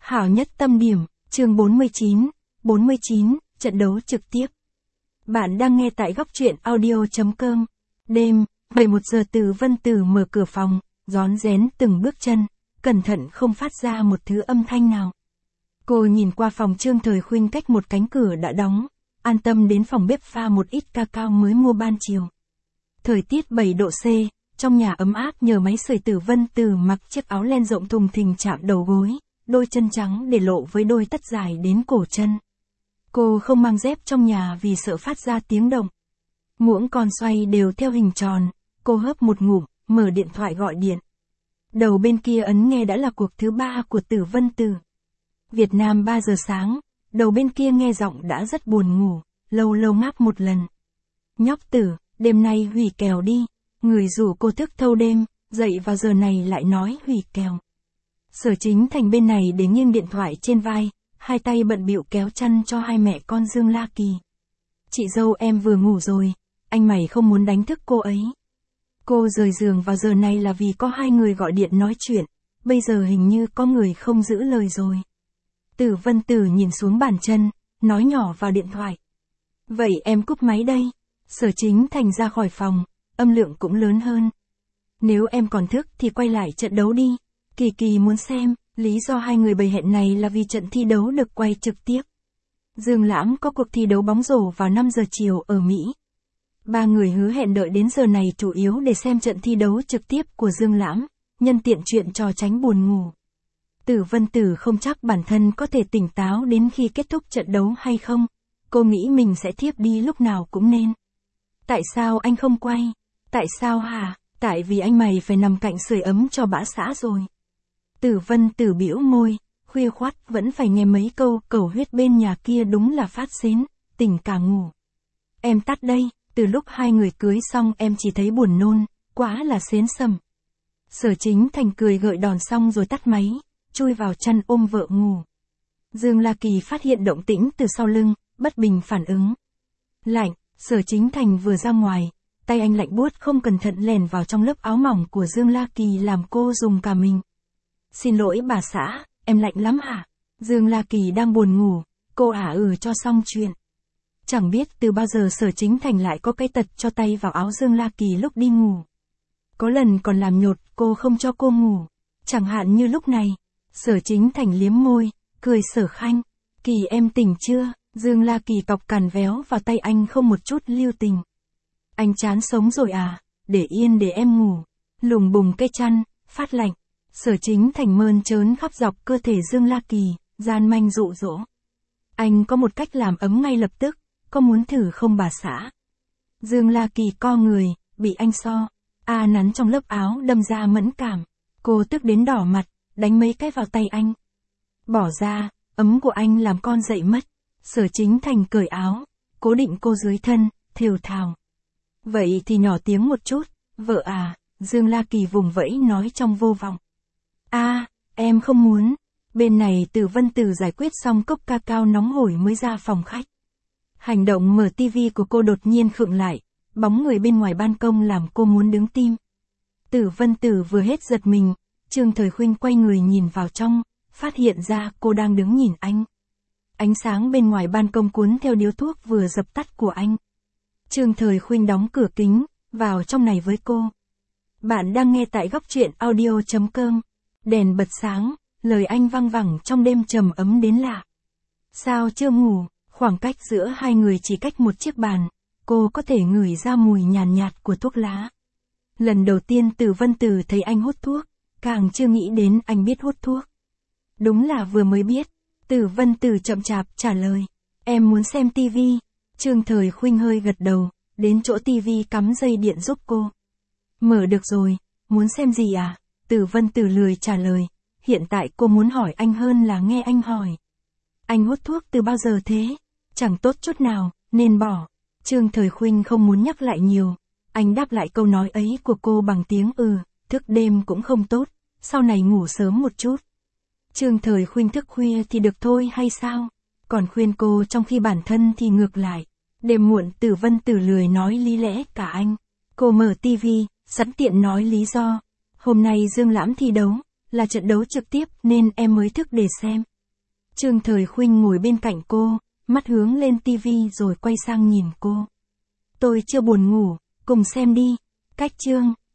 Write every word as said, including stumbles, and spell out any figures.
Hảo nhất tâm điểm, chương bốn mươi chín, bốn mươi chín, trận đấu trực tiếp. Bạn đang nghe tại góc truyện audio.com. Đêm, bảy một giờ Từ Vân Tử mở cửa phòng, rón rén từng bước chân, cẩn thận không phát ra một thứ âm thanh nào. Cô nhìn qua phòng Trương Thời Khuynh cách một cánh cửa đã đóng, an tâm đến phòng bếp pha một ít cacao mới mua ban chiều. Thời tiết bảy độ C, trong nhà ấm áp nhờ máy sưởi. Từ Vân Tử mặc chiếc áo len rộng thùng thình chạm đầu gối, đôi chân trắng để lộ với đôi tất dài đến cổ chân. Cô không mang dép trong nhà vì sợ phát ra tiếng động. Muỗng còn xoay đều theo hình tròn, cô hớp một ngụm, mở điện thoại gọi điện. Đầu bên kia ấn nghe đã là cuộc thứ ba của Từ Vân Tử. Việt Nam ba giờ sáng, đầu bên kia nghe giọng đã rất buồn ngủ, lâu lâu ngáp một lần. Nhóc Tử, đêm nay hủy kèo đi, người rủ cô thức thâu đêm, dậy vào giờ này lại nói hủy kèo. Sở Chính Thành bên này để nghiêng điện thoại trên vai, hai tay bận bịu kéo chăn cho hai mẹ con Dương La Kỳ. Chị dâu em vừa ngủ rồi, anh mày không muốn đánh thức cô ấy. Cô rời giường vào giờ này là vì có hai người gọi điện nói chuyện, bây giờ hình như có người không giữ lời rồi. Từ Vân Tử nhìn xuống bàn chân, nói nhỏ vào điện thoại. Vậy em cúp máy đây. Sở Chính Thành ra khỏi phòng, âm lượng cũng lớn hơn. Nếu em còn thức thì quay lại trận đấu đi. Kỳ Kỳ muốn xem, lý do hai người bày hẹn này là vì trận thi đấu được quay trực tiếp. Dương Lãm có cuộc thi đấu bóng rổ vào năm giờ chiều ở Mỹ. Ba người hứa hẹn đợi đến giờ này chủ yếu để xem trận thi đấu trực tiếp của Dương Lãm, nhân tiện chuyện trò tránh buồn ngủ. Từ Vân Tử không chắc bản thân có thể tỉnh táo đến khi kết thúc trận đấu hay không, cô nghĩ mình sẽ thiếp đi lúc nào cũng nên. Tại sao anh không quay? Tại sao hả? Tại vì anh mày phải nằm cạnh sưởi ấm cho bã xã rồi. Từ Vân Tử bĩu môi, khuya khoắt vẫn phải nghe mấy câu cầu huyết bên nhà kia đúng là phát xến, tỉnh cả ngủ. Em tắt đây, từ lúc hai người cưới xong em chỉ thấy buồn nôn, quá là xến sầm. Sở Chính Thành cười gợi đòn xong rồi tắt máy, chui vào chăn ôm vợ ngủ. Dương La Kỳ phát hiện động tĩnh từ sau lưng, bất bình phản ứng. Lạnh, Sở Chính Thành vừa ra ngoài, tay anh lạnh buốt không cẩn thận lèn vào trong lớp áo mỏng của Dương La Kỳ làm cô dùng cả mình. Xin lỗi bà xã, em lạnh lắm hả? Dương La Kỳ đang buồn ngủ, cô ả ừ cho xong chuyện. Chẳng biết từ bao giờ Sở Chính Thành lại có cái tật cho tay vào áo Dương La Kỳ lúc đi ngủ. Có lần còn làm nhột cô không cho cô ngủ, chẳng hạn như lúc này. Sở Chính Thành liếm môi, cười Sở Khanh. Kỳ em tỉnh chưa? Dương La Kỳ cọc cằn véo vào tay anh không một chút lưu tình. Anh chán sống rồi à? Để yên để em ngủ. Lùng bùng cái chăn, phát lạnh. Sở Chính Thành mơn trớn khắp dọc cơ thể Dương La Kỳ, gian manh dụ dỗ. Anh có một cách làm ấm ngay lập tức, có muốn thử không bà xã? Dương La Kỳ co người, bị anh so. A nắn trong lớp áo đâm ra mẫn cảm. Cô tức đến đỏ mặt, đánh mấy cái vào tay anh. Bỏ ra, ấm của anh làm con dậy mất. Sở Chính Thành cởi áo, cố định cô dưới thân, thều thào. Vậy thì nhỏ tiếng một chút, vợ à, Dương La Kỳ vùng vẫy nói trong vô vọng. A, à, em không muốn. Bên này Từ Vân Tử giải quyết xong cốc cacao nóng hổi mới ra phòng khách. Hành động mở tivi của cô đột nhiên khựng lại, bóng người bên ngoài ban công làm cô muốn đứng tim. Từ Vân Tử vừa hết giật mình, Trương Thời Khuynh quay người nhìn vào trong, phát hiện ra cô đang đứng nhìn anh. Ánh sáng bên ngoài ban công cuốn theo điếu thuốc vừa dập tắt của anh. Trương Thời Khuynh đóng cửa kính, vào trong này với cô. Bạn đang nghe tại góc truyện audio.com. Đèn bật sáng, lời anh văng vẳng trong đêm trầm ấm đến lạ. Sao chưa ngủ? Khoảng cách giữa hai người chỉ cách một chiếc bàn, cô có thể ngửi ra mùi nhàn nhạt, nhạt của thuốc lá. Lần đầu tiên Từ Vân Tử thấy anh hút thuốc, càng chưa nghĩ đến anh biết hút thuốc. Đúng là vừa mới biết. Từ Vân Tử chậm chạp trả lời. Em muốn xem tivi. Trương Thời Khuynh hơi gật đầu, đến chỗ tivi cắm dây điện giúp cô. Mở được rồi, muốn xem gì à? Từ Vân Tử lười trả lời, hiện tại cô muốn hỏi anh hơn là nghe anh hỏi. Anh hút thuốc từ bao giờ thế? Chẳng tốt chút nào, nên bỏ. Trương Thời Khuynh không muốn nhắc lại nhiều. Anh đáp lại câu nói ấy của cô bằng tiếng ừ, thức đêm cũng không tốt, sau này ngủ sớm một chút. Trương Thời Khuynh thức khuya thì được thôi hay sao? Còn khuyên cô trong khi bản thân thì ngược lại. Đêm muộn Từ Vân Tử lười nói lý lẽ cả anh. Cô mở tivi, sẵn tiện nói lý do. Hôm nay Dương Lãm thi đấu, là trận đấu trực tiếp nên em mới thức để xem. Trương Thời Khuynh ngồi bên cạnh cô, mắt hướng lên tivi rồi quay sang nhìn cô. Tôi chưa buồn ngủ, cùng xem đi. Cách Trương.